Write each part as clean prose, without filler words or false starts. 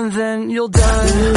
and then you'll die.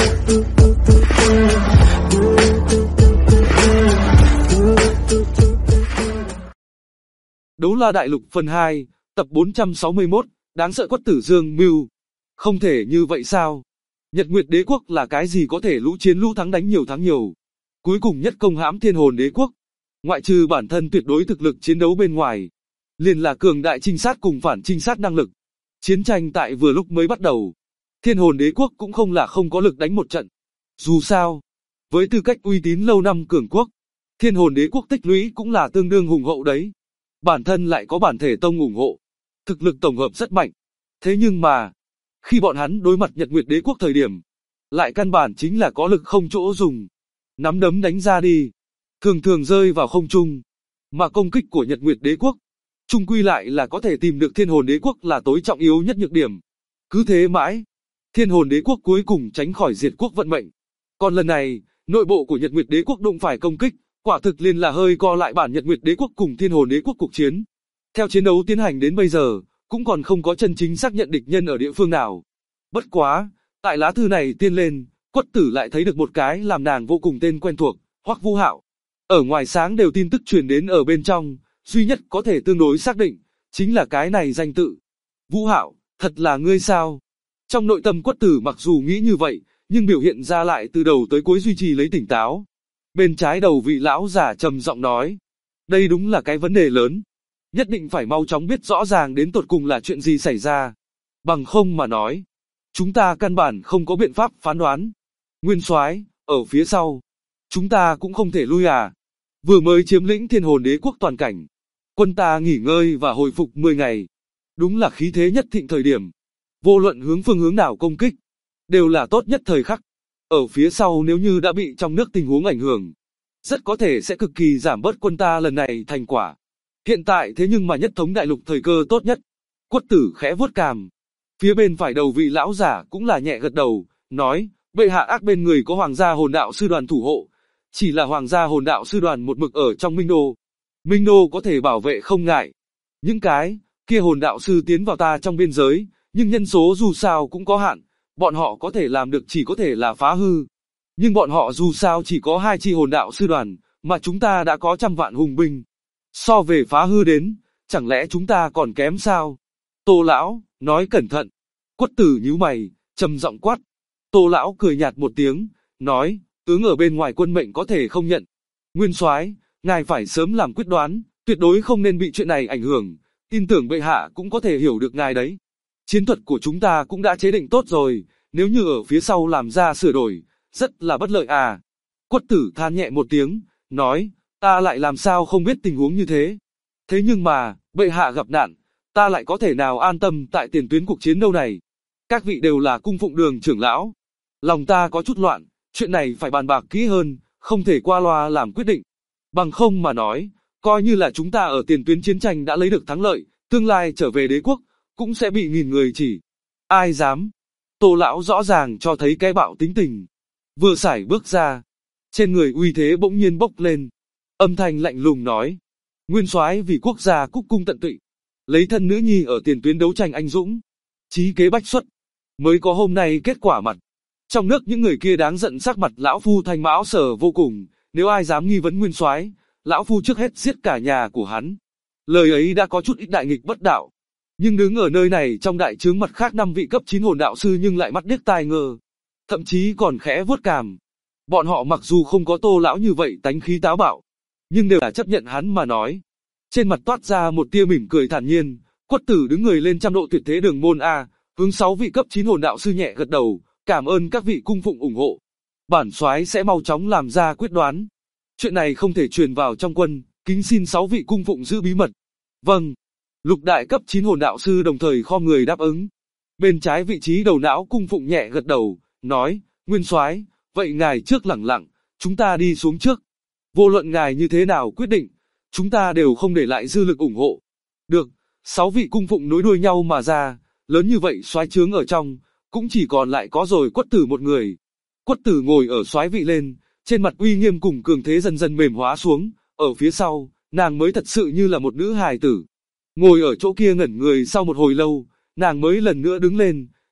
Đấu La Đại Lục phần 2, tập 461, đáng sợ Quất Tử Dương mưu. Không thể như vậy sao? Nhật Nguyệt Đế Quốc là cái gì có thể lũ chiến lũ thắng đánh nhiều thắng nhiều. Cuối cùng nhất công hãm Thiên Hồn Đế Quốc. Ngoại trừ bản thân tuyệt đối thực lực chiến đấu bên ngoài, liền là cường đại trinh sát cùng phản trinh sát năng lực. Chiến tranh tại vừa lúc mới bắt đầu. Thiên Hồn Đế Quốc cũng không là không có lực đánh một trận. Dù sao, với tư cách uy tín lâu năm cường quốc, Thiên Hồn Đế Quốc tích lũy cũng là tương đương hùng hậu đấy. Bản thân lại có bản thể tông ủng hộ, thực lực tổng hợp rất mạnh. Thế nhưng mà, khi bọn hắn đối mặt Nhật Nguyệt Đế Quốc thời điểm, lại căn bản chính là có lực không chỗ dùng. Nắm đấm đánh ra đi, thường thường rơi vào không trung. Mà công kích của Nhật Nguyệt Đế Quốc, chung quy lại là có thể tìm được Thiên Hồn Đế Quốc là tối trọng yếu nhất nhược điểm. Cứ thế mãi, Thiên Hồn Đế Quốc cuối cùng tránh khỏi diệt quốc vận mệnh. Còn lần này, nội bộ của Nhật Nguyệt Đế Quốc đụng phải công kích, quả thực liền là hơi co lại bản Nhật Nguyệt Đế Quốc cùng Thiên Hồn Đế Quốc cuộc chiến. Theo chiến đấu tiến hành đến bây giờ, cũng còn không có chân chính xác nhận địch nhân ở địa phương nào. Bất quá, tại lá thư này tiên lên, Quất Tử lại thấy được một cái làm nàng vô cùng tên quen thuộc, Hoắc Vũ Hạo. Ở ngoài sáng đều tin tức truyền đến ở bên trong, duy nhất có thể tương đối xác định, chính là cái này danh tự. Vũ Hạo, thật là ngươi sao? Trong nội tâm Quất Tử mặc dù nghĩ như vậy, nhưng biểu hiện ra lại từ đầu tới cuối duy trì lấy tỉnh táo. Bên trái đầu vị lão giả trầm giọng nói, đây đúng là cái vấn đề lớn. Nhất định phải mau chóng biết rõ ràng đến tột cùng là chuyện gì xảy ra. Bằng không mà nói, chúng ta căn bản không có biện pháp phán đoán. Nguyên soái, ở phía sau, chúng ta cũng không thể lui à. Vừa mới chiếm lĩnh Thiên Hồn Đế Quốc toàn cảnh, quân ta nghỉ ngơi và hồi phục 10 ngày. Đúng là khí thế nhất thịnh thời điểm. Vô luận hướng phương hướng nào công kích, đều là tốt nhất thời khắc. Ở phía sau nếu như đã bị trong nước tình huống ảnh hưởng, rất có thể sẽ cực kỳ giảm bớt quân ta lần này thành quả. Hiện tại thế nhưng mà nhất thống đại lục thời cơ tốt nhất. Quất Tử khẽ vuốt cằm. Phía bên phải đầu vị lão giả cũng là nhẹ gật đầu, nói, bệ hạ ác bên người có Hoàng gia Hồn Đạo Sư Đoàn thủ hộ. Chỉ là Hoàng gia Hồn Đạo Sư Đoàn một mực ở trong Minh Đô. Minh Đô có thể bảo vệ không ngại. Những cái kia Hồn Đạo Sư tiến vào ta trong biên giới, nhưng nhân số dù sao cũng có hạn. Bọn họ có thể làm được chỉ có thể là phá hư. Nhưng bọn họ dù sao chỉ có 2 chi Hồn Đạo Sư Đoàn, mà chúng ta đã có trăm vạn hùng binh. So về phá hư đến, chẳng lẽ chúng ta còn kém sao? Tô lão, nói cẩn thận. Quất Tử nhíu mày, trầm giọng quát. Tô lão cười nhạt một tiếng, nói, tướng ở bên ngoài quân mệnh có thể không nhận. Nguyên soái, ngài phải sớm làm quyết đoán, tuyệt đối không nên bị chuyện này ảnh hưởng. Tin tưởng bệ hạ cũng có thể hiểu được ngài đấy. Chiến thuật của chúng ta cũng đã chế định tốt rồi, nếu như ở phía sau làm ra sửa đổi, rất là bất lợi à. Quất Tử than nhẹ một tiếng, nói, ta lại làm sao không biết tình huống như thế. Thế nhưng mà, bệ hạ gặp nạn, ta lại có thể nào an tâm tại tiền tuyến cuộc chiến đâu này. Các vị đều là cung phụng Đường trưởng lão. Lòng ta có chút loạn, chuyện này phải bàn bạc kỹ hơn, không thể qua loa làm quyết định. Bằng không mà nói, coi như là chúng ta ở tiền tuyến chiến tranh đã lấy được thắng lợi, tương lai trở về đế quốc, cũng sẽ bị nghìn người chỉ. Ai dám? Tô lão rõ ràng cho thấy cái bạo tính tình. Vừa sải bước ra, trên người uy thế bỗng nhiên bốc lên. Âm thanh lạnh lùng nói, nguyên soái vì quốc gia cúc cung tận tụy, lấy thân nữ nhi ở tiền tuyến đấu tranh anh dũng, chí kế bách xuất, mới có hôm nay kết quả mặt. Trong nước những người kia đáng giận, sắc mặt lão phu thanh mão sở vô cùng, nếu ai dám nghi vấn nguyên soái, lão phu trước hết giết cả nhà của hắn. Lời ấy đã có chút ít đại nghịch bất đạo, nhưng đứng ở nơi này trong đại trướng mặt khác 5 vị cấp 9 hồn đạo sư nhưng lại mắt điếc tai ngơ, thậm chí còn khẽ vuốt cằm. Bọn họ mặc dù không có Tô lão như vậy tánh khí táo bạo, nhưng đều là chấp nhận hắn mà nói. Trên mặt toát ra một tia mỉm cười thản nhiên. Quất Tử đứng người lên trăm độ tuyệt thế đường môn A, hướng 6 vị cấp 9 hồn đạo sư nhẹ gật đầu, cảm ơn các vị cung phụng ủng hộ. Bản soái sẽ mau chóng làm ra quyết đoán. Chuyện này không thể truyền vào trong quân, kính xin 6 vị cung phụng giữ bí mật. Vâng. Lục đại cấp 9 hồn đạo sư đồng thời khom người đáp ứng. Bên trái vị trí đầu não cung phụng nhẹ gật đầu, nói, nguyên soái, vậy ngài trước lẳng lặng, chúng ta đi xuống trước. Vô luận ngài như thế nào quyết định, chúng ta đều không để lại dư lực ủng hộ. Được, 6 vị cung phụng nối đuôi nhau mà ra, lớn như vậy soái trướng ở trong, cũng chỉ còn lại có rồi Quất Tử một người. Quất Tử ngồi ở soái vị lên, trên mặt uy nghiêm cùng cường thế dần dần mềm hóa xuống, ở phía sau, nàng mới thật sự như là một nữ hài tử. Ngồi ở chỗ kia ngẩn người sau một hồi lâu, nàng mới lần nữa đứng lên,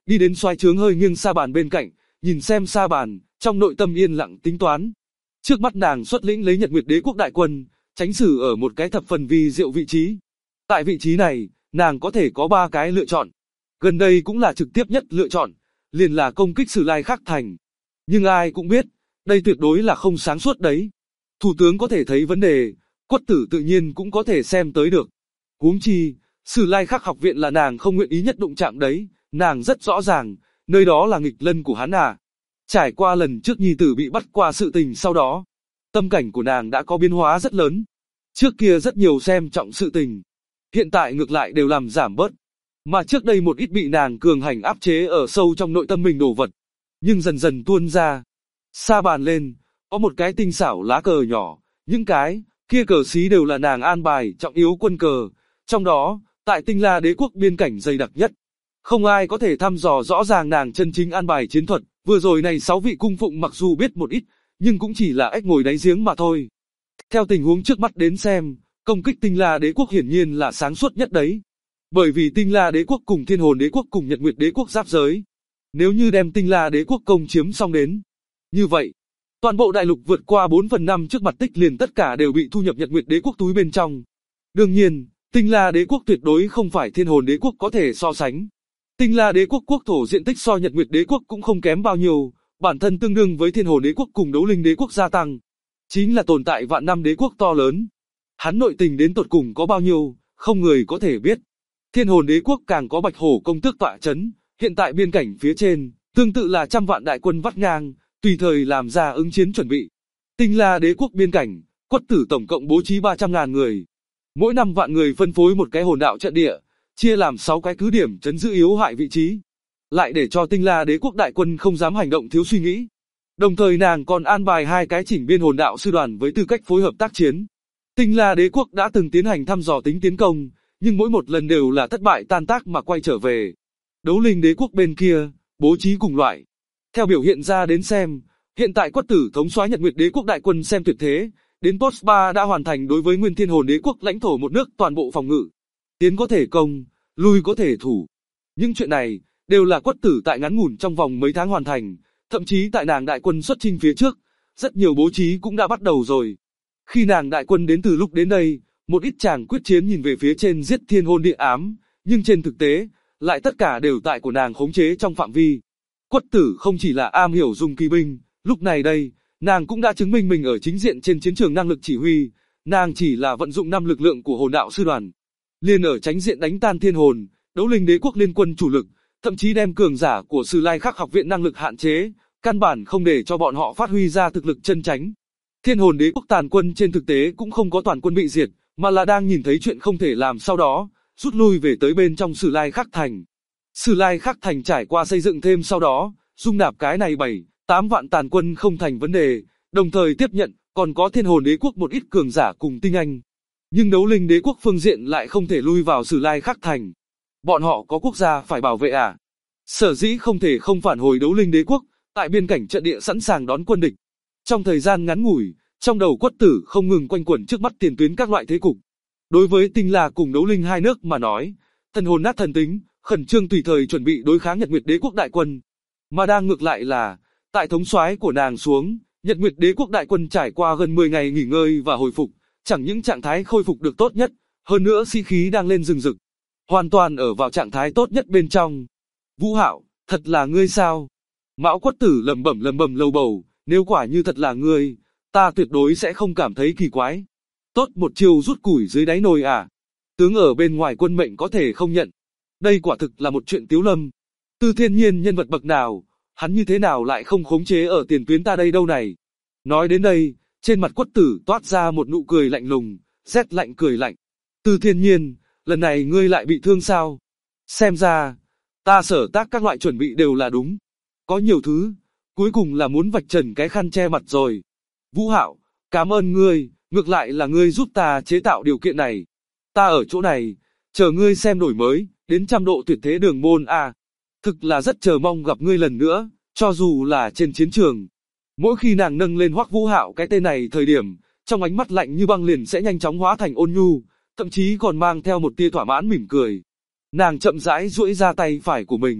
đi đến soái trướng hơi nghiêng sa bàn bên cạnh, nhìn xem sa bàn, trong nội tâm yên lặng tính toán. Trước mắt nàng xuất lĩnh lấy Nhật Nguyệt Đế quốc đại quân, tránh xử ở một cái thập phần vi diệu vị trí. Tại vị trí này, nàng có thể có 3 cái lựa chọn. Gần đây cũng là trực tiếp nhất lựa chọn, liền là công kích Sử Lai Khắc thành. Nhưng ai cũng biết, đây tuyệt đối là không sáng suốt đấy. Thủ tướng có thể thấy vấn đề, Quất Tử tự nhiên cũng có thể xem tới được. Huống chi, Sử Lai Khắc học viện là nàng không nguyện ý nhất đụng chạm đấy, nàng rất rõ ràng, nơi đó là nghịch lân của hắn à. Trải qua lần trước nhi tử bị bắt qua sự tình sau đó, tâm cảnh của nàng đã có biến hóa rất lớn. Trước kia rất nhiều xem trọng sự tình, hiện tại ngược lại đều làm giảm bớt. Mà trước đây một ít bị nàng cường hành áp chế ở sâu trong nội tâm mình đồ vật, nhưng dần dần tuôn ra. Sa bàn lên, có một cái tinh xảo lá cờ nhỏ, những cái kia cờ xí đều là nàng an bài trọng yếu quân cờ, trong đó, tại Tinh La Đế quốc biên cảnh dày đặc nhất. Không ai có thể thăm dò rõ ràng nàng chân chính an bài chiến thuật, vừa rồi này 6 vị cung phụng mặc dù biết một ít, nhưng cũng chỉ là ếch ngồi đáy giếng mà thôi. Theo tình huống trước mắt đến xem, công kích Tinh La Đế quốc hiển nhiên là sáng suốt nhất đấy. Bởi vì Tinh La Đế quốc cùng Thiên Hồn Đế quốc cùng Nhật Nguyệt Đế quốc giáp giới. Nếu như đem Tinh La Đế quốc công chiếm xong đến, như vậy, toàn bộ đại lục vượt qua 4/5 trước mặt tích liền tất cả đều bị thu nhập Nhật Nguyệt Đế quốc túi bên trong. Đương nhiên, Tinh La Đế quốc tuyệt đối không phải Thiên Hồn Đế quốc có thể so sánh. Tinh La Đế quốc quốc thổ diện tích so Nhật Nguyệt Đế quốc cũng không kém bao nhiêu, bản thân tương đương với Thiên Hồn Đế quốc cùng Đấu Linh Đế quốc gia tăng. Chính là tồn tại vạn năm đế quốc to lớn. Hắn nội tình đến tột cùng có bao nhiêu, không người có thể biết. Thiên Hồn Đế quốc càng có Bạch Hổ công tước tọa chấn, hiện tại biên cảnh phía trên, tương tự là trăm vạn đại quân vắt ngang, tùy thời làm ra ứng chiến chuẩn bị. Tinh La Đế quốc biên cảnh, Quất Tử tổng cộng bố trí 300.000 người. Mỗi 5 vạn người phân phối một cái hồn đạo trận địa, chia làm 6 cái cứ điểm trấn giữ yếu hại vị trí. Lại để cho Tinh La Đế quốc đại quân không dám hành động thiếu suy nghĩ. Đồng thời nàng còn an bài 2 cái chỉnh biên hồn đạo sư đoàn với tư cách phối hợp tác chiến. Tinh La Đế quốc đã từng tiến hành thăm dò tính tiến công, nhưng mỗi một lần đều là thất bại tan tác mà quay trở về. Đấu Linh Đế quốc bên kia, bố trí cùng loại. Theo biểu hiện ra đến xem, hiện tại Quất Tử thống soái Nhật Nguyệt Đế quốc đại quân xem tuyệt thế, đến Post 3 đã hoàn thành đối với Nguyên Thiên Hồn Đế quốc lãnh thổ một nước toàn bộ phòng ngự. Tiến có thể công, lui có thể thủ. Những chuyện này, đều là Quất Tử tại ngắn ngủn trong vòng mấy tháng hoàn thành, thậm chí tại nàng đại quân xuất chinh phía trước, rất nhiều bố trí cũng đã bắt đầu rồi. Khi nàng đại quân đến từ lúc đến đây, một ít chàng quyết chiến nhìn về phía trên giết thiên hôn địa ám, nhưng trên thực tế, lại tất cả đều tại của nàng khống chế trong phạm vi. Quất Tử không chỉ là am hiểu dùng kỳ binh, lúc này đây, nàng cũng đã chứng minh mình ở chính diện trên chiến trường năng lực chỉ huy, nàng chỉ là vận dụng 5 lực lượng của hồn đạo sư đoàn. Liền ở tránh diện đánh tan thiên hồn, Đấu Linh Đế quốc liên quân chủ lực, thậm chí đem cường giả của Sử Lai Khắc học viện năng lực hạn chế, căn bản không để cho bọn họ phát huy ra thực lực chân chánh. Thiên Hồn Đế quốc tàn quân trên thực tế cũng không có toàn quân bị diệt, mà là đang nhìn thấy chuyện không thể làm sau đó, rút lui về tới bên trong Sử Lai Khắc thành. Sử Lai Khắc thành trải qua xây dựng thêm sau đó, dung nạp cái này 7-8 vạn tàn quân không thành vấn đề, đồng thời tiếp nhận còn có Thiên Hồn Đế quốc một ít cường giả cùng tinh anh. Nhưng Đấu Linh Đế quốc phương diện lại không thể lui vào Sử Lai Khắc thành. Bọn họ có quốc gia phải bảo vệ à? Sở dĩ không thể không phản hồi Đấu Linh Đế quốc, tại biên cảnh trận địa sẵn sàng đón quân địch. Trong thời gian ngắn ngủi, trong đầu Quất Tử không ngừng quanh quẩn trước mắt tiền tuyến các loại thế cục. Đối với Tinh La cùng Đấu Linh hai nước mà nói, thần hồn nát thần tính, khẩn trương tùy thời chuẩn bị đối kháng Nhật Nguyệt Đế quốc đại quân. Mà đang ngược lại là, tại thống soái của nàng xuống, Nhật Nguyệt Đế quốc đại quân trải qua gần 10 ngày nghỉ ngơi và hồi phục, chẳng những trạng thái khôi phục được tốt nhất, hơn nữa sĩ khí đang lên rừng rực, hoàn toàn ở vào trạng thái tốt nhất bên trong. Vũ Hạo, thật là ngươi sao? Mão Quất Tử lẩm bẩm lầu bầu, nếu quả như thật là ngươi, ta tuyệt đối sẽ không cảm thấy kỳ quái. Tốt một chiêu rút củi dưới đáy nồi à? Tướng ở bên ngoài quân mệnh có thể không nhận. Đây quả thực là một chuyện tiếu lâm. Tư Thiên Nhiên nhân vật bậc nào, hắn như thế nào lại không khống chế ở tiền tuyến ta đây đâu này? Nói đến đây, trên mặt Quất Tử toát ra một nụ cười lạnh lùng, rét lạnh cười lạnh. Tư Thiên Nhiên, lần này ngươi lại bị thương sao? Xem ra, ta sở tác các loại chuẩn bị đều là đúng. Có nhiều thứ, cuối cùng là muốn vạch trần cái khăn che mặt rồi. Vũ Hạo, cảm ơn ngươi, ngược lại là ngươi giúp ta chế tạo điều kiện này. Ta ở chỗ này, chờ ngươi xem đổi mới, đến 100 độ tuyệt thế đường môn à. Thực là rất chờ mong gặp ngươi lần nữa, cho dù là trên chiến trường. Mỗi khi nàng nâng lên Hoắc Vũ Hạo cái tên này thời điểm, trong ánh mắt lạnh như băng liền sẽ nhanh chóng hóa thành ôn nhu, thậm chí còn mang theo một tia thỏa mãn mỉm cười. Nàng chậm rãi duỗi ra tay phải của mình,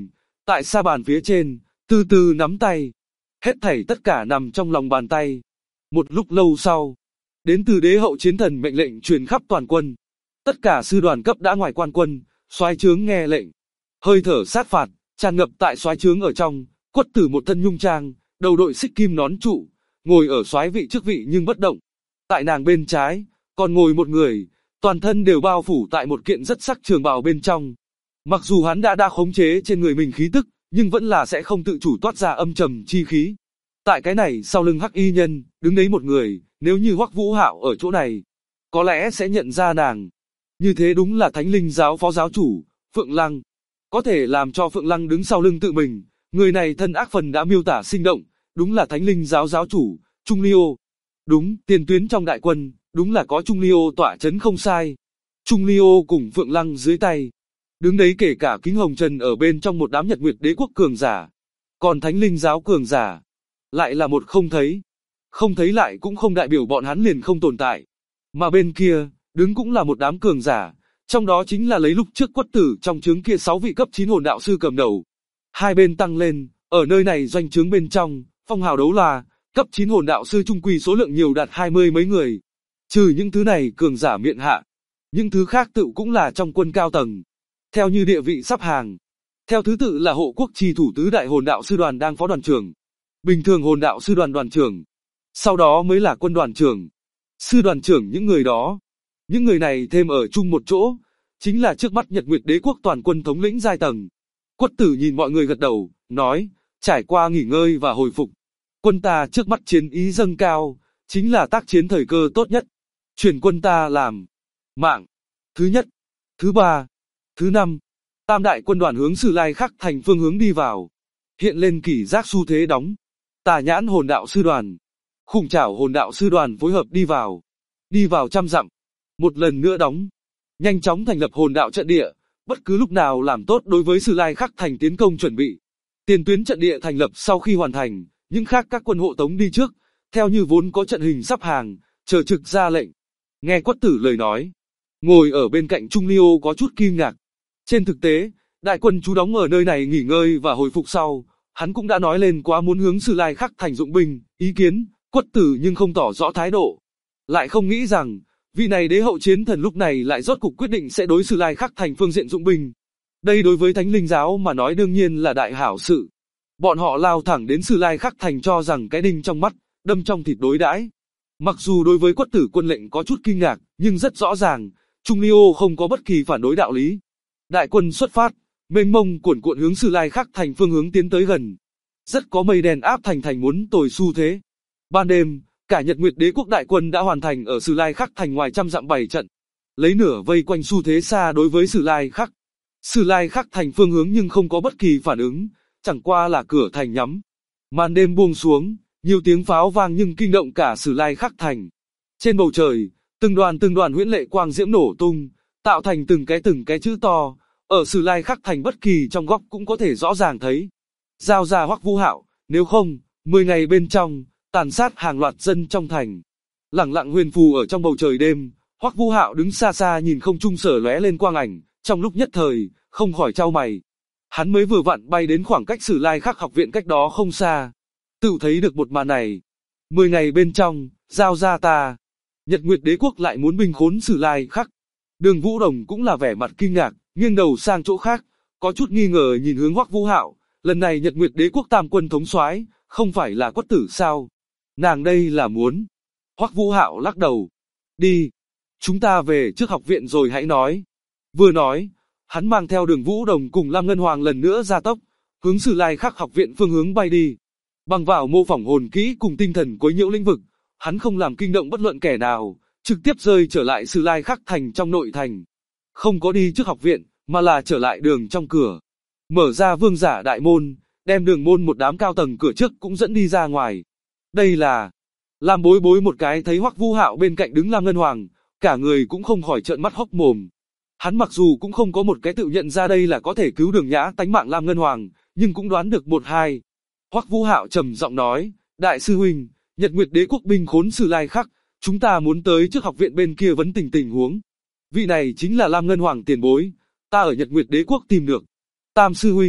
tại sa bàn phía trên, từ từ nắm tay. Hết thảy tất cả nằm trong lòng bàn tay. Một lúc lâu sau, đến từ đế hậu chiến thần mệnh lệnh truyền khắp toàn quân. Tất cả sư đoàn cấp đã ngoài quan quân, soái trướng nghe lệnh. Hơi thở sát phạt, tràn ngập tại soái trướng ở trong, Quất Tử một thân nhung trang, đầu đội xích kim nón trụ, ngồi ở soái vị chức vị nhưng bất động. Tại nàng bên trái, còn ngồi một người, toàn thân đều bao phủ tại một kiện rất sắc trường bào bên trong. Mặc dù hắn đã khống chế trên người mình khí tức, nhưng vẫn là sẽ không tự chủ toát ra âm trầm chi khí. Tại cái này sau lưng hắc y nhân, đứng đấy một người, nếu như Hoắc Vũ Hạo ở chỗ này, có lẽ sẽ nhận ra nàng. Như thế đúng là Thánh Linh giáo phó giáo chủ, Phượng Lăng. Có thể làm cho Phượng Lăng đứng sau lưng tự mình, người này thân ác phần đã miêu tả sinh động, đúng là Thánh Linh giáo giáo chủ, Trung Liêu. Đúng, tiền tuyến trong đại quân, đúng là có Trung Liêu tọa chấn không sai. Trung Liêu cùng Phượng Lăng dưới tay. Đứng đấy kể cả Kính Hồng Trần ở bên trong một đám Nhật Nguyệt Đế quốc cường giả. Còn Thánh Linh giáo cường giả, lại là một không thấy. Không thấy lại cũng không đại biểu bọn hắn liền không tồn tại. Mà bên kia, đứng cũng là một đám cường giả, trong đó chính là lấy lúc trước Quất Tử trong trướng kia 6 vị cấp 9 hồn đạo sư cầm đầu. Hai bên tăng lên, ở nơi này doanh trướng bên trong, phong hào đấu la, cấp 9 hồn đạo sư trung quy số lượng nhiều đạt 20 mấy người. Trừ những thứ này cường giả miện hạ, những thứ khác tự cũng là trong quân cao tầng. Theo như địa vị sắp hàng, theo thứ tự là hộ quốc trì thủ tứ đại hồn đạo sư đoàn đang phó đoàn trưởng, bình thường hồn đạo sư đoàn đoàn trưởng, sau đó mới là quân đoàn trưởng, sư đoàn trưởng những người đó. Những người này thêm ở chung một chỗ, chính là trước mắt Nhật Nguyệt Đế quốc toàn quân thống lĩnh giai tầng. Quất Tử nhìn mọi người gật đầu, nói, trải qua nghỉ ngơi và hồi phục, quân ta trước mắt chiến ý dâng cao, chính là tác chiến thời cơ tốt nhất. Chuyển quân ta làm mạng thứ nhất, thứ ba, thứ năm, tam đại quân đoàn hướng Sử Lai Khắc thành phương hướng đi vào. Hiện lên kỷ giác xu thế đóng. Tà Nhãn hồn đạo sư đoàn, Khủng Trảo hồn đạo sư đoàn phối hợp đi vào. Đi vào 100 dặm. Một lần nữa đóng. Nhanh chóng thành lập hồn đạo trận địa, bất cứ lúc nào làm tốt đối với Sử Lai Khắc thành tiến công chuẩn bị. Tiền tuyến trận địa thành lập sau khi hoàn thành, những khác các quân hộ tống đi trước, theo như vốn có trận hình sắp hàng, chờ trực ra lệnh. Nghe Quất Tử lời nói, ngồi ở bên cạnh Trung Liêu có chút kinh ngạc. Trên thực tế, đại quân trú đóng ở nơi này nghỉ ngơi và hồi phục sau, hắn cũng đã nói lên quá muốn hướng Sử Lai Khắc thành dụng binh, ý kiến, Quất Tử nhưng không tỏ rõ thái độ. Lại không nghĩ rằng, vị này đế hậu chiến thần lúc này lại rốt cục quyết định sẽ đối Sử Lai Khắc thành phương diện dụng binh. Đây đối với Thánh Linh giáo mà nói đương nhiên là đại hảo sự. Bọn họ lao thẳng đến Sử Lai Khắc thành cho rằng cái đinh trong mắt, đâm trong thịt đối đãi. Mặc dù đối với Quất Tử quân lệnh có chút kinh ngạc, nhưng rất rõ ràng, Trung Liêu không có bất kỳ phản đối đạo lý. Đại quân xuất phát, mênh mông cuồn cuộn hướng Sử Lai Khắc thành phương hướng tiến tới gần. Rất có mây đen áp thành muốn tồi xu thế. Ban đêm, cả Nhật Nguyệt Đế quốc đại quân đã hoàn thành ở Sử Lai Khắc thành ngoài 100 dặm 7 trận. Lấy nửa vây quanh xu thế xa đối với Sử Lai Khắc. Sử Lai Khắc thành phương hướng nhưng không có bất kỳ phản ứng, chẳng qua là cửa thành nhắm. Màn đêm buông xuống, nhiều tiếng pháo vang nhưng kinh động cả Sử Lai Khắc thành. Trên bầu trời, từng đoàn huyễn lệ quang diễm nổ tung, tạo thành từng cái chữ to, ở Sử Lai Khắc thành bất kỳ trong góc cũng có thể rõ ràng thấy. Giao ra Hoắc Vũ Hạo, nếu không, 10 ngày bên trong, tàn sát hàng loạt dân trong thành. Lẳng lặng huyền phù ở trong bầu trời đêm, Hoắc Vũ Hạo đứng xa xa nhìn không trung sở lóe lên quang ảnh, trong lúc nhất thời, không khỏi chau mày. Hắn mới vừa vặn bay đến khoảng cách Sử Lai Khắc học viện cách đó không xa. Tự thấy được một màn này. 10 ngày bên trong, giao ra ta. Nhật Nguyệt Đế quốc lại muốn binh khốn Sử Lai Khắc. Đường Vũ Đồng cũng là vẻ mặt kinh ngạc, nghiêng đầu sang chỗ khác, có chút nghi ngờ nhìn hướng Hoắc Vũ Hạo. Lần này Nhật Nguyệt Đế quốc tam quân thống soái, không phải là Quất Tử sao? Nàng đây là muốn. Hoắc Vũ Hạo lắc đầu. Đi. Chúng ta về trước học viện rồi hãy nói. Vừa nói, hắn mang theo Đường Vũ Đồng cùng Lam Ngân Hoàng lần nữa ra tốc, hướng Sử Lai Khắc học viện phương hướng bay đi. Bằng vào mô phỏng hồn kỹ cùng tinh thần quấy nhiễu lĩnh vực, hắn không làm kinh động bất luận kẻ nào, trực tiếp rơi trở lại Sử Lai Khắc thành trong nội thành. Không có đi trước học viện, mà là trở lại đường trong cửa. Mở ra vương giả đại môn, đem đường môn một đám cao tầng cửa trước cũng dẫn đi ra ngoài. Đây là... Lam Bối Bối một cái thấy Hoắc Vũ Hạo bên cạnh đứng Lam Ngân Hoàng, cả người cũng không khỏi trợn mắt hốc mồm. Hắn mặc dù cũng không có một cái tự nhận ra đây là có thể cứu Đường Nhã tánh mạng Lam Ngân Hoàng, nhưng cũng đoán được một hai. Hoắc Vũ Hạo trầm giọng nói, đại sư huynh, Nhật Nguyệt Đế quốc binh khốn Sử Lai Khắc, chúng ta muốn tới trước học viện bên kia vấn tình huống. Vị này chính là Lam Ngân Hoàng tiền bối, ta ở Nhật Nguyệt Đế quốc tìm được. Tam sư huynh,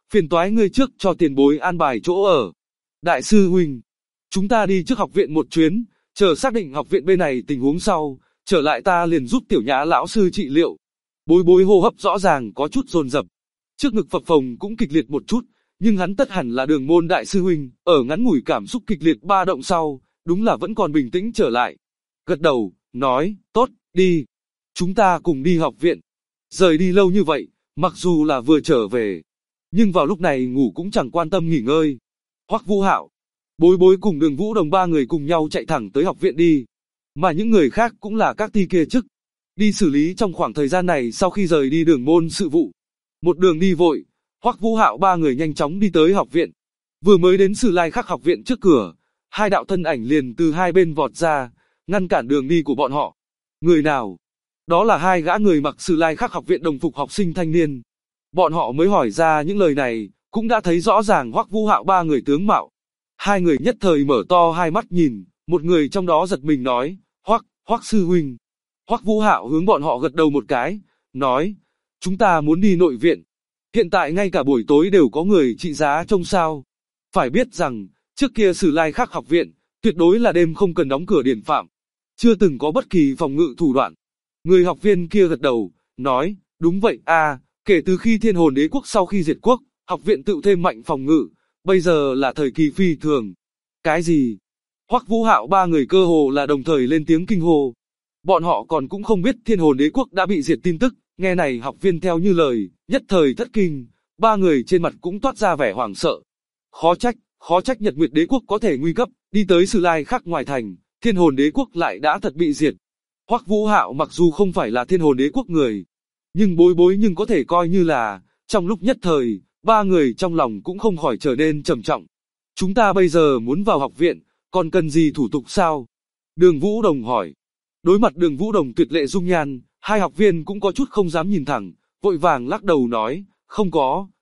phiền toái ngươi trước cho tiền bối an bài chỗ ở. Đại sư huynh, chúng ta đi trước học viện một chuyến, chờ xác định học viện bên này tình huống sau, trở lại ta liền giúp Tiểu Nhã lão sư trị liệu. Bối bối hô hấp rõ ràng có chút dồn dập, trước ngực phập phồng cũng kịch liệt một chút, nhưng hắn tất hẳn là Đường Môn đại sư huynh, ở ngắn ngủi cảm xúc kịch liệt ba động sau, đúng là vẫn còn bình tĩnh trở lại. Gật đầu, nói, tốt, đi. Chúng ta cùng đi học viện. Rời đi lâu như vậy, mặc dù là vừa trở về, nhưng vào lúc này ngủ cũng chẳng quan tâm nghỉ ngơi. Hoắc Vũ Hạo, Bối bối cùng Đường Vũ Đồng ba người cùng nhau chạy thẳng tới học viện đi. Mà những người khác cũng là các ti kia chức, đi xử lý trong khoảng thời gian này sau khi rời đi đường môn sự vụ. Một đường đi vội, Hoắc Vũ Hạo ba người nhanh chóng đi tới học viện. Vừa mới đến Sử Lai Khắc học viện trước cửa, hai đạo thân ảnh liền từ hai bên vọt ra, ngăn cản đường đi của bọn họ. Người nào? Đó là hai gã người mặc Sử Lai Khắc học viện đồng phục học sinh thanh niên. Bọn họ mới hỏi ra những lời này, cũng đã thấy rõ ràng Hoắc Vũ Hạo ba người tướng mạo. Hai người nhất thời mở to hai mắt nhìn, một người trong đó giật mình nói, Hoắc sư huynh. Hoắc Vũ Hạo hướng bọn họ gật đầu một cái, nói, chúng ta muốn đi nội viện. Hiện tại ngay cả buổi tối đều có người trị giá trông sao. Phải biết rằng, trước kia Sử Lai Khắc học viện, tuyệt đối là đêm không cần đóng cửa điển phạm. Chưa từng có bất kỳ phòng ngự thủ đoạn. Người học viên kia gật đầu, nói, đúng vậy kể từ khi Thiên Hồn Đế quốc sau khi diệt quốc, học viện tự thêm mạnh phòng ngự, bây giờ là thời kỳ phi thường. Cái gì? Hoắc Vũ Hạo ba người cơ hồ là đồng thời lên tiếng kinh hô. Bọn họ còn cũng không biết Thiên Hồn Đế quốc đã bị diệt tin tức, nghe này học viên theo như lời, nhất thời thất kinh, ba người trên mặt cũng toát ra vẻ hoảng sợ. Khó trách Nhật Nguyệt Đế quốc có thể nguy cấp, đi tới Sử Lai Khắc ngoài thành, Thiên Hồn Đế quốc lại đã thật bị diệt. Hoắc Vũ Hạo mặc dù không phải là Thiên Hồn Đế quốc người, nhưng bối nhưng có thể coi như là, trong lúc nhất thời, ba người trong lòng cũng không khỏi trở nên trầm trọng. Chúng ta bây giờ muốn vào học viện, còn cần gì thủ tục sao? Đường Vũ Đồng hỏi. Đối mặt Đường Vũ Đồng tuyệt lệ dung nhan, hai học viên cũng có chút không dám nhìn thẳng, vội vàng lắc đầu nói, không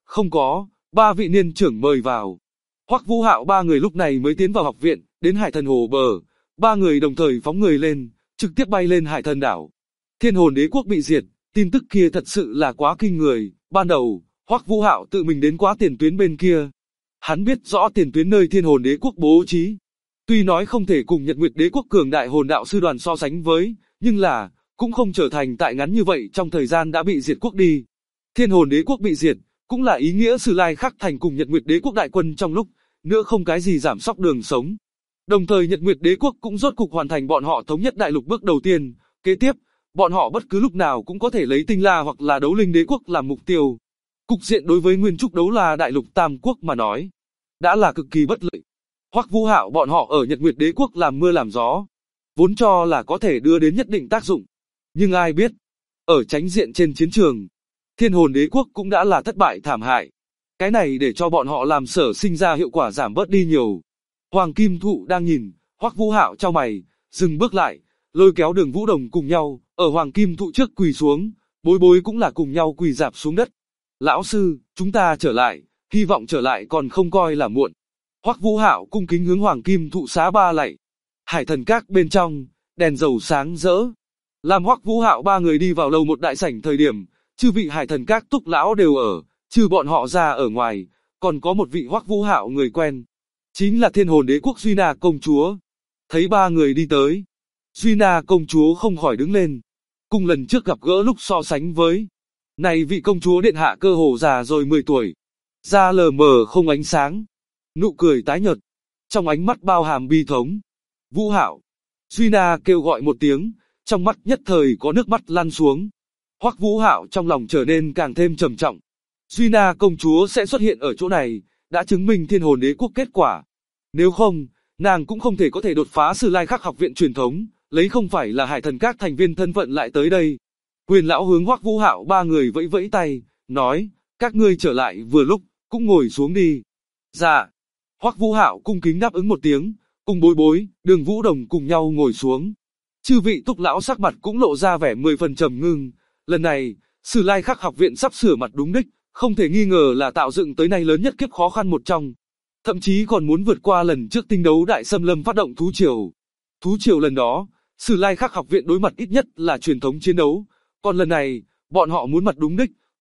có, ba vị niên trưởng mời vào. Hoắc Vũ Hạo ba người lúc này mới tiến vào học viện, đến Hải Thần Hồ bờ, ba người đồng thời phóng người lên, trực tiếp bay lên Hải Thần đảo. Thiên Hồn Đế quốc bị diệt, tin tức kia thật sự là quá kinh người, ban đầu, Hoắc Vũ Hạo tự mình đến quá tiền tuyến bên kia. Hắn biết rõ tiền tuyến nơi Thiên Hồn Đế quốc bố trí. Tuy nói không thể cùng Nhật Nguyệt Đế quốc cường đại hồn đạo sư đoàn so sánh với, nhưng là, cũng không trở thành tại ngắn như vậy trong thời gian đã bị diệt quốc đi. Thiên Hồn Đế quốc bị diệt, cũng là ý nghĩa Sử Lai Khắc thành cùng Nhật Nguyệt Đế quốc đại quân trong lúc, nữa không cái gì giảm sóc đường sống. Đồng thời Nhật Nguyệt Đế quốc cũng rốt cục hoàn thành bọn họ thống nhất đại lục bước đầu tiên, kế tiếp, bọn họ bất cứ lúc nào cũng có thể lấy Tinh La hoặc là Đấu Linh Đế quốc làm mục tiêu. Cục diện đối với Nguyên Trúc Đấu La đại lục Tam quốc mà nói, đã là cực kỳ bất lợi. Hoắc Vũ Hạo bọn họ ở Nhật Nguyệt Đế quốc làm mưa làm gió, vốn cho là có thể đưa đến nhất định tác dụng. Nhưng ai biết, ở chánh diện trên chiến trường, Thiên Hồn Đế quốc cũng đã là thất bại thảm hại. Cái này để cho bọn họ làm sở sinh ra hiệu quả giảm bớt đi nhiều. Hoàng Kim Thụ đang nhìn, Hoắc Vũ Hạo chau mày, dừng bước lại, lôi kéo Đường Vũ Đồng cùng nhau, ở Hoàng Kim Thụ trước quỳ xuống, bối cũng là cùng nhau quỳ rạp xuống đất. Lão sư, chúng ta trở lại, hy vọng trở lại còn không coi là muộn. Hoắc Vũ Hạo cung kính hướng Hoàng Kim Thụ xá ba lạy. Hải Thần Các bên trong, đèn dầu sáng rỡ. Làm Hoắc Vũ Hạo ba người đi vào lầu một đại sảnh thời điểm, chư vị Hải Thần Các túc lão đều ở, trừ bọn họ ra ở ngoài, còn có một vị Hoắc Vũ Hạo người quen, chính là Thiên Hồn Đế quốc Duy Na công chúa. Thấy ba người đi tới, Duy Na công chúa không khỏi đứng lên, cùng lần trước gặp gỡ lúc so sánh với, này vị công chúa điện hạ cơ hồ già rồi 10 tuổi, da lờ mờ không ánh sáng, nụ cười tái nhợt, trong ánh mắt bao hàm bi thống. Vũ Hạo, Duy Na kêu gọi một tiếng, trong mắt nhất thời có nước mắt lăn xuống. Hoắc Vũ Hạo trong lòng trở nên càng thêm trầm trọng. Duy Na công chúa sẽ xuất hiện ở chỗ này, đã chứng minh Thiên Hồn Đế quốc kết quả. Nếu không, nàng cũng không thể có thể đột phá Sử Lai Khắc học viện truyền thống, lấy không phải là Hải Thần Các thành viên thân phận lại tới đây. Quyền lão hướng Hoắc Vũ Hạo ba người vẫy vẫy tay, nói, các ngươi trở lại vừa lúc, cũng ngồi xuống đi. Dạ. Hoắc Vũ Hạo cung kính đáp ứng một tiếng, cùng bối, Đường Vũ Đồng cùng nhau ngồi xuống. Chư vị túc lão sắc mặt cũng lộ ra vẻ 10 phần trầm ngưng. Lần này, Sử Lai Khắc học viện sắp sửa mặt đúng đích, không thể nghi ngờ là tạo dựng tới nay lớn nhất kiếp khó khăn một trong. Thậm chí còn muốn vượt qua lần trước tinh đấu đại xâm lâm phát động thú triều. Thú triều lần đó, Sử Lai Khắc học viện đối mặt ít nhất là truyền thống chiến đấu, còn lần này, bọn họ muốn mặt đúng đích,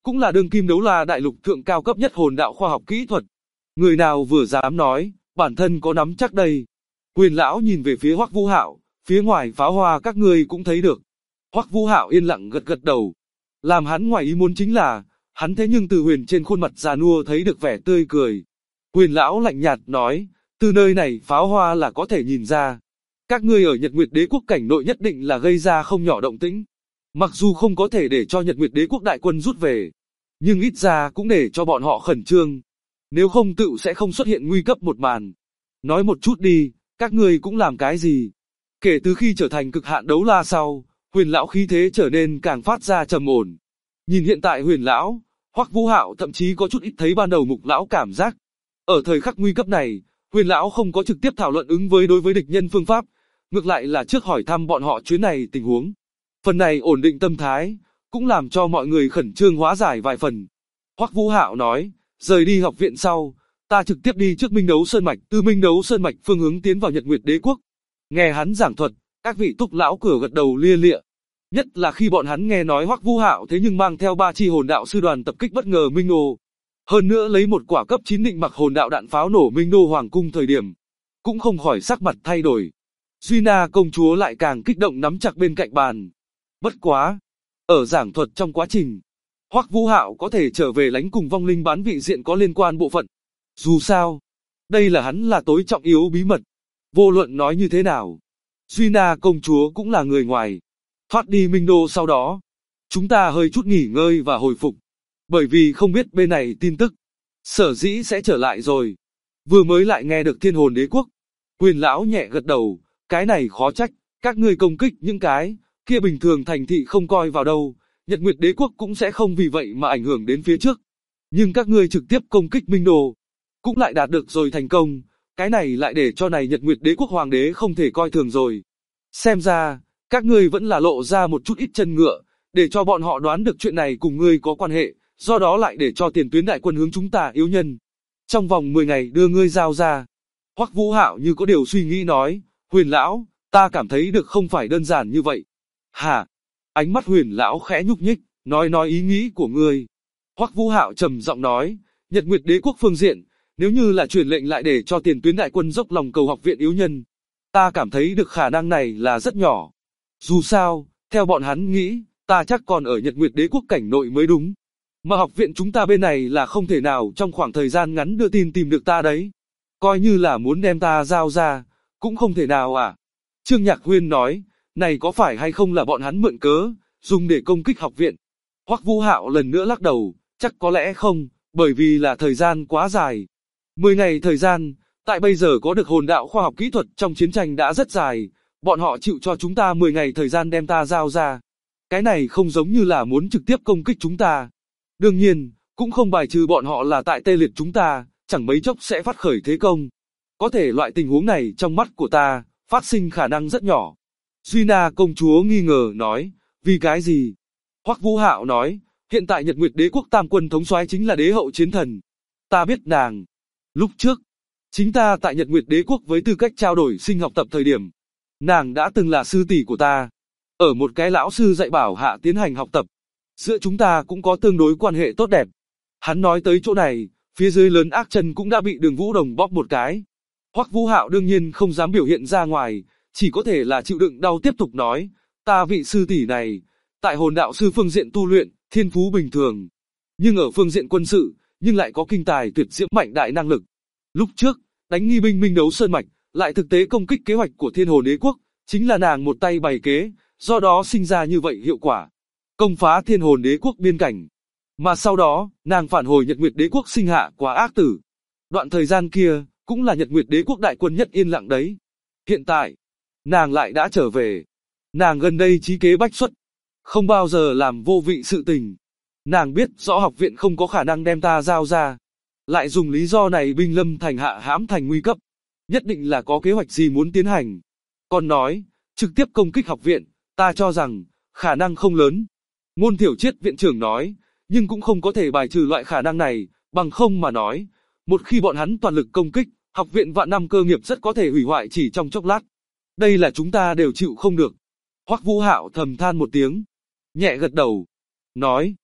cũng là đương kim đấu la đại lục thượng cao cấp nhất hồn đạo khoa học kỹ thuật. Người nào vừa dám nói, bản thân có nắm chắc đây. Huyền lão nhìn về phía Hoắc Vũ Hạo, phía ngoài pháo hoa các ngươi cũng thấy được. Hoắc Vũ Hạo yên lặng gật gật đầu. Làm hắn ngoài ý muốn chính là, hắn thế nhưng từ Huyền trên khuôn mặt già nua thấy được vẻ tươi cười. Huyền lão lạnh nhạt nói, từ nơi này pháo hoa là có thể nhìn ra. Các ngươi ở Nhật Nguyệt Đế quốc cảnh nội nhất định là gây ra không nhỏ động tĩnh. Mặc dù không có thể để cho Nhật Nguyệt Đế quốc đại quân rút về, nhưng ít ra cũng để cho bọn họ khẩn trương. Nếu không tựu sẽ không xuất hiện nguy cấp một màn. Nói một chút đi, các ngươi cũng làm cái gì? Kể từ khi trở thành cực hạn đấu la sau, Huyền lão khí thế trở nên càng phát ra trầm ổn. Nhìn hiện tại Huyền lão, Hoắc Vũ Hạo thậm chí có chút ít thấy ban đầu Mục lão cảm giác. Ở thời khắc nguy cấp này, Huyền lão không có trực tiếp thảo luận ứng với đối với địch nhân phương pháp, ngược lại là trước hỏi thăm bọn họ chuyến này tình huống. Phần này ổn định tâm thái, cũng làm cho mọi người khẩn trương hóa giải vài phần. Hoắc Vũ Hạo nói, rời đi học viện sau, ta trực tiếp đi trước Minh Đấu Sơn Mạch, từ Minh Đấu Sơn Mạch phương hướng tiến vào Nhật Nguyệt Đế quốc. Nghe hắn giảng thuật, các vị túc lão cửa gật đầu lia lịa. Nhất là khi bọn hắn nghe nói Hoắc Vũ Hạo thế nhưng mang theo 3 chi hồn đạo sư đoàn tập kích bất ngờ Minh Đô. Hơn nữa lấy một quả cấp 9 định mặc hồn đạo đạn pháo nổ Minh Đô Hoàng cung thời điểm, cũng không khỏi sắc mặt thay đổi. Duy Na công chúa lại càng kích động nắm chặt bên cạnh bàn. Bất quá, ở giảng thuật trong quá trình, Hoắc Vũ Hạo có thể trở về lãnh cùng vong linh bán vị diện có liên quan bộ phận. Dù sao, đây là hắn là tối trọng yếu bí mật. Vô luận nói như thế nào, Duy Na công chúa cũng là người ngoài. Thoát đi Minh Đô sau đó, chúng ta hơi chút nghỉ ngơi và hồi phục. Bởi vì không biết bên này tin tức, sở dĩ sẽ trở lại rồi. Vừa mới lại nghe được Thiên Hồn Đế quốc. Huyền lão nhẹ gật đầu, cái này khó trách, các ngươi công kích những cái kia bình thường thành thị không coi vào đâu, Nhật Nguyệt Đế quốc cũng sẽ không vì vậy mà ảnh hưởng đến phía trước. Nhưng các ngươi trực tiếp công kích Minh Đô, cũng lại đạt được rồi thành công, cái này lại để cho này Nhật Nguyệt Đế quốc hoàng đế không thể coi thường rồi. Xem ra, các ngươi vẫn là lộ ra một chút ít chân ngựa, để cho bọn họ đoán được chuyện này cùng ngươi có quan hệ, do đó lại để cho tiền tuyến đại quân hướng chúng ta yếu nhân. Trong vòng 10 ngày đưa ngươi giao ra. Hoắc Vũ Hạo như có điều suy nghĩ nói, Huyền lão, ta cảm thấy được không phải đơn giản như vậy. Hả? Ánh mắt Huyền lão khẽ nhúc nhích, nói ý nghĩ của ngươi. Hoắc Vũ Hạo trầm giọng nói, Nhật Nguyệt Đế quốc phương diện, nếu như là truyền lệnh lại để cho tiền tuyến đại quân dốc lòng cầu học viện yếu nhân, ta cảm thấy được khả năng này là rất nhỏ. Dù sao, theo bọn hắn nghĩ, ta chắc còn ở Nhật Nguyệt Đế quốc cảnh nội mới đúng. Mà học viện chúng ta bên này là không thể nào trong khoảng thời gian ngắn đưa tin tìm được ta đấy. Coi như là muốn đem ta giao ra, cũng không thể nào à. Trương Nhạc Huyên nói, này có phải hay không là bọn hắn mượn cớ, dùng để công kích học viện. Hoắc Vũ Hạo lần nữa lắc đầu, chắc có lẽ không, bởi vì là thời gian quá dài. 10 ngày thời gian, tại bây giờ có được hồn đạo khoa học kỹ thuật trong chiến tranh đã rất dài, bọn họ chịu cho chúng ta 10 ngày thời gian đem ta giao ra. Cái này không giống như là muốn trực tiếp công kích chúng ta. Đương nhiên, cũng không bài trừ bọn họ là tại tê liệt chúng ta, chẳng mấy chốc sẽ phát khởi thế công. Có thể loại tình huống này trong mắt của ta, phát sinh khả năng rất nhỏ. Duy Na công chúa nghi ngờ nói, vì cái gì? Hoắc Vũ Hạo nói, hiện tại Nhật Nguyệt Đế quốc tam quân thống soái chính là đế hậu chiến thần. Ta biết nàng. Lúc trước, chính ta tại Nhật Nguyệt Đế quốc với tư cách trao đổi sinh học tập thời điểm, nàng đã từng là sư tỷ của ta. Ở một cái lão sư dạy bảo hạ tiến hành học tập, giữa chúng ta cũng có tương đối quan hệ tốt đẹp. Hắn nói tới chỗ này, phía dưới lớn ác chân cũng đã bị Đường Vũ Đồng bóp một cái. Hoắc Vũ Hạo đương nhiên không dám biểu hiện ra ngoài, chỉ có thể là chịu đựng đau tiếp tục nói, ta vị sư tỷ này, tại hồn đạo sư phương diện tu luyện, thiên phú bình thường. Nhưng ở phương diện quân sự, nhưng lại có kinh tài tuyệt diễm mạnh đại năng lực. Lúc trước, đánh nghi binh Minh Đấu Sơn Mạch, lại thực tế công kích kế hoạch của Thiên Hồn Đế quốc, chính là nàng một tay bày kế, do đó sinh ra như vậy hiệu quả. Công phá Thiên Hồn Đế quốc biên cảnh. Mà sau đó, nàng phản hồi Nhật Nguyệt Đế quốc sinh hạ quá ác tử. Đoạn thời gian kia, cũng là Nhật Nguyệt Đế quốc đại quân nhất yên lặng đấy. Hiện tại, nàng lại đã trở về. Nàng gần đây trí kế bách xuất, không bao giờ làm vô vị sự tình. Nàng biết rõ học viện không có khả năng đem ta giao ra, lại dùng lý do này binh lâm thành hạ hãm thành nguy cấp. Nhất định là có kế hoạch gì muốn tiến hành. Còn nói, trực tiếp công kích học viện, ta cho rằng, khả năng không lớn. Ngôn Thiểu Triết viện trưởng nói, nhưng cũng không có thể bài trừ loại khả năng này, bằng không mà nói, một khi bọn hắn toàn lực công kích, học viện vạn năm cơ nghiệp rất có thể hủy hoại chỉ trong chốc lát. Đây là chúng ta đều chịu không được. Hoắc Vũ Hạo thầm than một tiếng, nhẹ gật đầu, nói,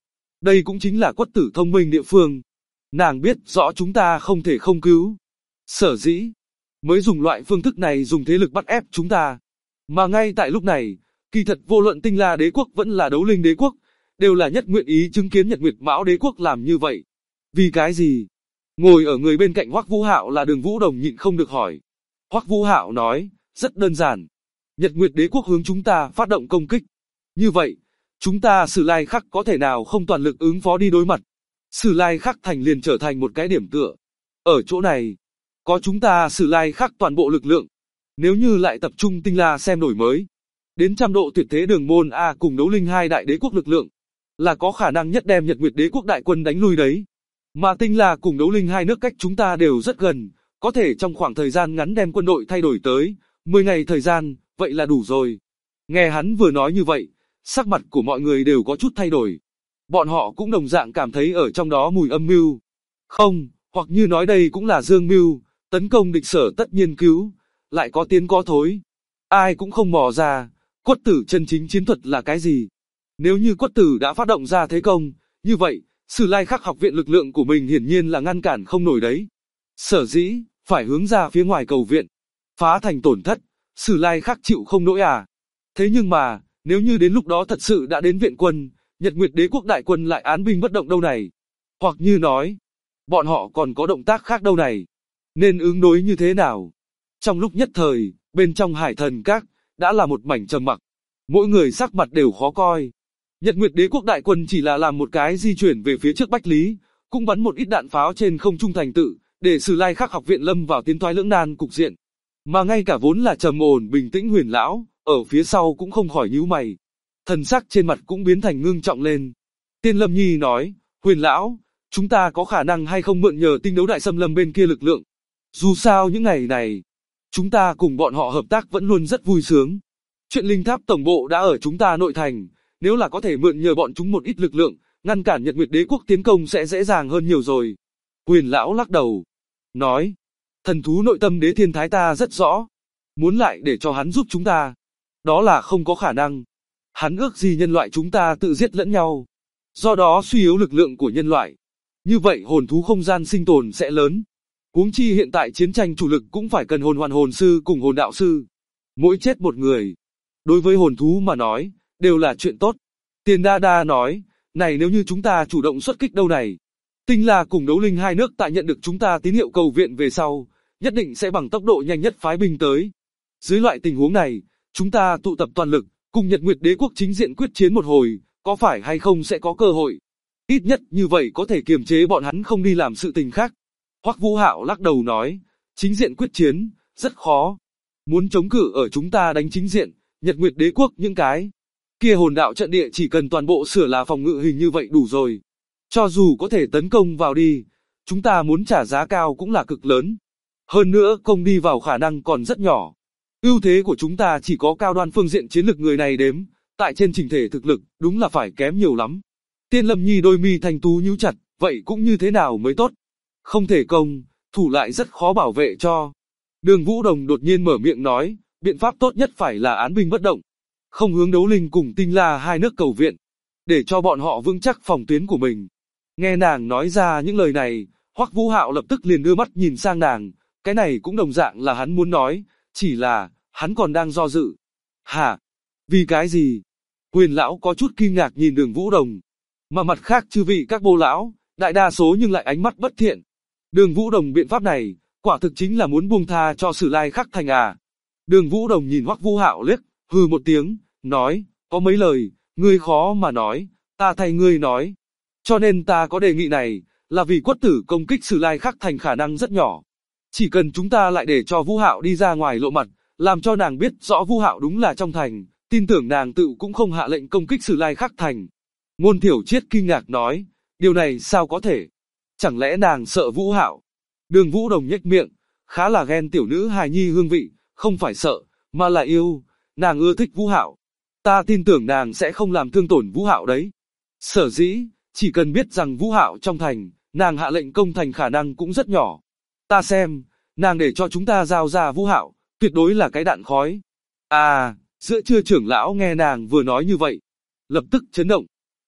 Đây cũng chính là Quất Tử thông minh địa phương. Nàng biết rõ chúng ta không thể không cứu. Sở dĩ mới dùng loại phương thức này dùng thế lực bắt ép chúng ta. Mà ngay tại lúc này, kỳ thật vô luận Tinh La đế quốc vẫn là Đấu Linh đế quốc, đều là nhất nguyện ý chứng kiến Nhật Nguyệt Mão đế quốc làm như vậy. Vì cái gì? Ngồi ở người bên cạnh Hoắc Vũ Hạo là Đường Vũ Đồng nhịn không được hỏi. Hoắc Vũ Hạo nói, rất đơn giản. Nhật Nguyệt đế quốc hướng chúng ta phát động công kích. Như vậy, chúng ta Sử Lai Khắc có thể nào không toàn lực ứng phó đi đối mặt. Sử Lai Khắc thành liền trở thành một cái điểm tựa. Ở chỗ này, có chúng ta Sử Lai Khắc toàn bộ lực lượng. Nếu như lại tập trung Tinh La xem đổi mới, đến trăm độ tuyệt thế Đường Môn A cùng Đấu Linh hai đại đế quốc lực lượng, là có khả năng nhất đem Nhật Nguyệt đế quốc đại quân đánh lui đấy. Mà Tinh La cùng Đấu Linh hai nước cách chúng ta đều rất gần, có thể trong khoảng thời gian ngắn đem quân đội thay đổi tới 10 ngày thời gian, vậy là đủ rồi. Nghe hắn vừa nói như vậy, sắc mặt của mọi người đều có chút thay đổi. Bọn họ cũng đồng dạng cảm thấy ở trong đó mùi âm mưu. Không, hoặc như nói đây cũng là dương mưu, tấn công địch sở tất nhiên cứu, lại có tiến có thối. Ai cũng không mò ra, Quất Tử chân chính chiến thuật là cái gì. Nếu như Quất Tử đã phát động ra thế công, như vậy, Sử Lai Khắc học viện lực lượng của mình hiển nhiên là ngăn cản không nổi đấy. Sở dĩ, phải hướng ra phía ngoài cầu viện, phá thành tổn thất, Sử Lai Khắc chịu không nổi à. Thế nhưng mà, nếu như đến lúc đó thật sự đã đến viện quân, Nhật Nguyệt đế quốc đại quân lại án binh bất động đâu này. Hoặc như nói, bọn họ còn có động tác khác đâu này. Nên ứng đối như thế nào? Trong lúc nhất thời, bên trong Hải Thần Các, đã là một mảnh trầm mặc. Mỗi người sắc mặt đều khó coi. Nhật Nguyệt đế quốc đại quân chỉ là làm một cái di chuyển về phía trước Bách Lý, cũng bắn một ít đạn pháo trên không trung thành tự, để Sử Lai Khắc học viện lâm vào tiến thoái lưỡng nan cục diện. Mà ngay cả vốn là trầm ổn bình tĩnh Huyền lão, ở phía sau cũng không khỏi nhíu mày. Thần sắc trên mặt cũng biến thành ngưng trọng lên. Tiên Lâm Nhi nói, Huyền lão, chúng ta có khả năng hay không mượn nhờ Tinh Đấu Đại Xâm Lâm bên kia lực lượng. Dù sao những ngày này, chúng ta cùng bọn họ hợp tác vẫn luôn rất vui sướng. Chuyện Linh Tháp tổng bộ đã ở chúng ta nội thành, nếu là có thể mượn nhờ bọn chúng một ít lực lượng, ngăn cản Nhật Nguyệt đế quốc tiến công sẽ dễ dàng hơn nhiều rồi. Huyền lão lắc đầu, nói, thần thú nội tâm Đế Thiên Thái ta rất rõ, muốn lại để cho hắn giúp chúng ta, đó là không có khả năng. Hắn ước gì nhân loại chúng ta tự giết lẫn nhau, do đó suy yếu lực lượng của nhân loại. Như vậy hồn thú không gian sinh tồn sẽ lớn. Huống chi hiện tại chiến tranh chủ lực cũng phải cần hồn hoàn hồn sư cùng hồn đạo sư. Mỗi chết một người, đối với hồn thú mà nói, đều là chuyện tốt. Tiền Đa Đa nói, này nếu như chúng ta chủ động xuất kích đâu này. Tinh La cùng Đấu Linh hai nước tại nhận được chúng ta tín hiệu cầu viện về sau, nhất định sẽ bằng tốc độ nhanh nhất phái binh tới. Dưới loại tình huống này, chúng ta tụ tập toàn lực, cùng Nhật Nguyệt đế quốc chính diện quyết chiến một hồi, có phải hay không sẽ có cơ hội. Ít nhất như vậy có thể kiềm chế bọn hắn không đi làm sự tình khác. Hoắc Vũ Hạo lắc đầu nói, chính diện quyết chiến, rất khó. Muốn chống cự ở chúng ta đánh chính diện, Nhật Nguyệt đế quốc những cái kia hồn đạo trận địa chỉ cần toàn bộ sửa là phòng ngự hình như vậy đủ rồi. Cho dù có thể tấn công vào đi, chúng ta muốn trả giá cao cũng là cực lớn. Hơn nữa công đi vào khả năng còn rất nhỏ. Ưu thế của chúng ta chỉ có cao đoan phương diện chiến lực người này đếm, tại trên trình thể thực lực, đúng là phải kém nhiều lắm. Tiên Lâm Nhi đôi mi thanh tú nhíu chặt, vậy cũng như thế nào mới tốt? Không thể công, thủ lại rất khó bảo vệ cho. Đường Vũ Đồng đột nhiên mở miệng nói, biện pháp tốt nhất phải là án binh bất động. Không hướng Đấu Linh cùng Tinh La hai nước cầu viện, để cho bọn họ vững chắc phòng tuyến của mình. Nghe nàng nói ra những lời này, Hoắc Vũ Hạo lập tức liền đưa mắt nhìn sang nàng, cái này cũng đồng dạng là hắn muốn nói, chỉ là, hắn còn đang do dự. Hả? Vì cái gì? Huyền lão có chút kinh ngạc nhìn Đường Vũ Đồng, mà mặt khác chư vị các bô lão, đại đa số nhưng lại ánh mắt bất thiện. Đường Vũ Đồng biện pháp này, quả thực chính là muốn buông tha cho Sử Lai Khắc thành à. Đường Vũ Đồng nhìn Hoắc Vũ Hạo liếc, hừ một tiếng, nói, có mấy lời, ngươi khó mà nói, ta thay ngươi nói. Cho nên ta có đề nghị này, là vì Quất Tử công kích Sử Lai Khắc thành khả năng rất nhỏ. Chỉ cần chúng ta lại để cho Vũ Hạo đi ra ngoài lộ mặt, làm cho nàng biết rõ Vũ Hạo đúng là trong thành, tin tưởng nàng tự cũng không hạ lệnh công kích Sử Lai Khắc thành. Ngôn Thiểu Triết kinh ngạc nói, điều này sao có thể? Chẳng lẽ nàng sợ Vũ Hạo? Đường Vũ Đồng nhếch miệng, khá là ghen tiểu nữ hài nhi hương vị, không phải sợ, mà là yêu, nàng ưa thích Vũ Hạo. Ta tin tưởng nàng sẽ không làm thương tổn Vũ Hạo đấy. Sở dĩ, chỉ cần biết rằng Vũ Hạo trong thành, nàng hạ lệnh công thành khả năng cũng rất nhỏ. Ta xem, nàng để cho chúng ta giao ra Vũ Hạo, tuyệt đối là cái đạn khói. À, giữa trưa trưởng lão nghe nàng vừa nói như vậy, lập tức chấn động.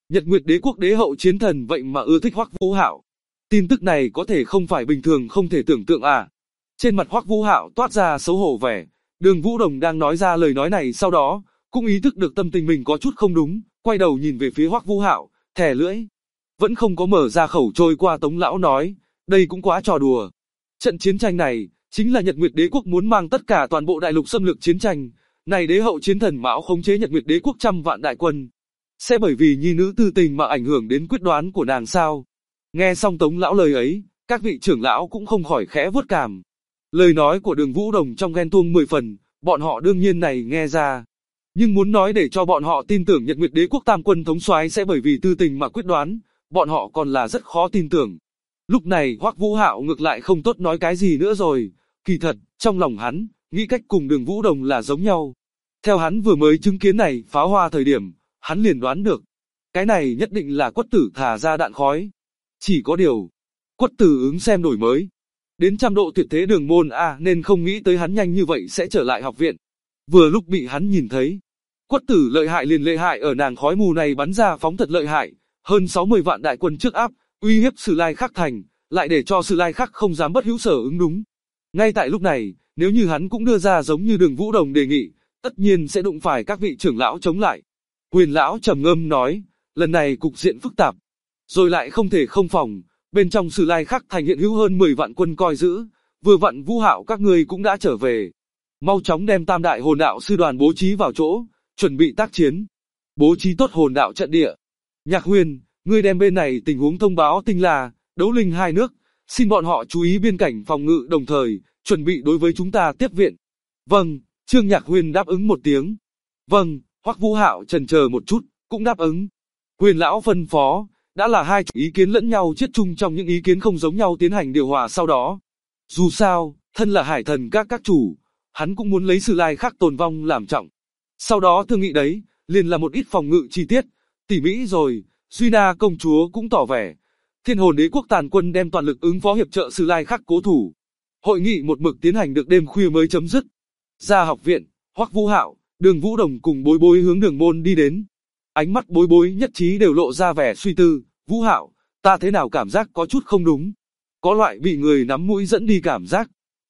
Nhật Nguyệt Đế quốc đế hậu chiến thần vậy mà ưa thích Hoắc Vũ Hạo. Tin tức này có thể không phải bình thường không thể tưởng tượng à. Trên mặt Hoắc Vũ Hạo toát ra xấu hổ vẻ. Đường Vũ Đồng đang nói ra lời nói này sau đó, cũng ý thức được tâm tình mình có chút không đúng, quay đầu nhìn về phía Hoắc Vũ Hạo, thè lưỡi. Vẫn không có mở ra khẩu trôi qua Tống lão nói, đây cũng quá trò đùa. Trận chiến tranh này, chính là Nhật Nguyệt Đế quốc muốn mang tất cả toàn bộ đại lục xâm lược chiến tranh. Này đế hậu chiến thần Mão khống chế Nhật Nguyệt Đế quốc trăm vạn đại quân. Sẽ bởi vì nhi nữ tư tình mà ảnh hưởng đến quyết đoán của nàng sao? Nghe xong Tống lão lời ấy, các vị trưởng lão cũng không khỏi khẽ vuốt cằm. Lời nói của Đường Vũ Đồng trong ghen tuông 10 phần, bọn họ đương nhiên này nghe ra. Nhưng muốn nói để cho bọn họ tin tưởng Nhật Nguyệt Đế quốc tam quân thống soái sẽ bởi vì tư tình mà quyết đoán, bọn họ còn là rất khó tin tưởng. Lúc này Hoắc Vũ Hạo ngược lại không tốt nói cái gì nữa rồi, kỳ thật, trong lòng hắn, nghĩ cách cùng Đường Vũ Đồng là giống nhau. Theo hắn vừa mới chứng kiến này pháo hoa thời điểm, hắn liền đoán được. Cái này nhất định là Quất Tử thả ra đạn khói. Chỉ có điều, Quất Tử ứng xem đổi mới. Đến trăm độ tuyệt thế đường môn A nên không nghĩ tới hắn nhanh như vậy sẽ trở lại học viện. Vừa lúc bị hắn nhìn thấy. Quất Tử lợi hại liền lợi hại ở nàng khói mù này bắn ra phóng thật lợi hại. Hơn 60 vạn đại quân trước áp, uy hiếp Sử Lai Khắc thành, lại để cho Sử Lai Khắc không dám bất hữu sở ứng đúng. Ngay tại lúc này, nếu như hắn cũng đưa ra giống như Đường Vũ Đồng đề nghị, tất nhiên sẽ đụng phải các vị trưởng lão chống lại. Quyền lão trầm ngâm nói, lần này cục diện phức tạp, rồi lại không thể không phòng, bên trong Sử Lai Khắc thành hiện hữu hơn 10 vạn quân coi giữ, vừa vặn Vũ Hạo các ngươi cũng đã trở về. Mau chóng đem tam đại hồn đạo sư đoàn bố trí vào chỗ, chuẩn bị tác chiến. Bố trí tốt hồn đạo trận địa. Nhạc Huyền, ngươi đem bên này tình huống thông báo Tinh La, Đấu Linh hai nước, xin bọn họ chú ý biên cảnh phòng ngự đồng thời, chuẩn bị đối với chúng ta tiếp viện. Vâng, Trương Nhạc Huyền đáp ứng một tiếng. Vâng, Hoắc Vũ Hạo chần chờ một chút, cũng đáp ứng. Quyền lão phân phó, đã là hai ý kiến lẫn nhau chiết chung trong những ý kiến không giống nhau tiến hành điều hòa sau đó. Dù sao, thân là hải thần các chủ, hắn cũng muốn lấy Sử Lai Khắc tồn vong làm trọng. Sau đó thương nghị đấy, liền là một ít phòng ngự chi tiết, tỉ mỉ rồi, Duy Na công chúa cũng tỏ vẻ. Thiên Hồn Đế quốc tàn quân đem toàn lực ứng phó hiệp trợ Sử Lai Khắc cố thủ. Hội nghị một mực tiến hành được đêm khuya mới chấm dứt. Ra học viện, Hoắc Vũ Hạo, Đường Vũ Đồng cùng Bối Bối hướng đường môn đi đến. Ánh mắt Bối Bối nhất trí đều lộ ra vẻ suy tư. Vũ Hạo, ta thế nào cảm giác có chút không đúng. Có loại bị người nắm mũi dẫn đi cảm giác.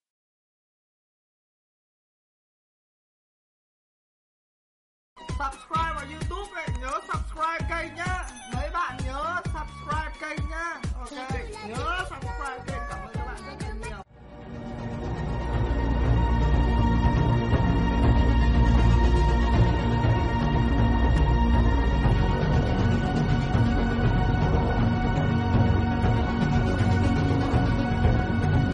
Subscribe vào YouTube này, nhớ subscribe kênh nhá. Mấy bạn nhớ subscribe kênh nhá. Ok, nhớ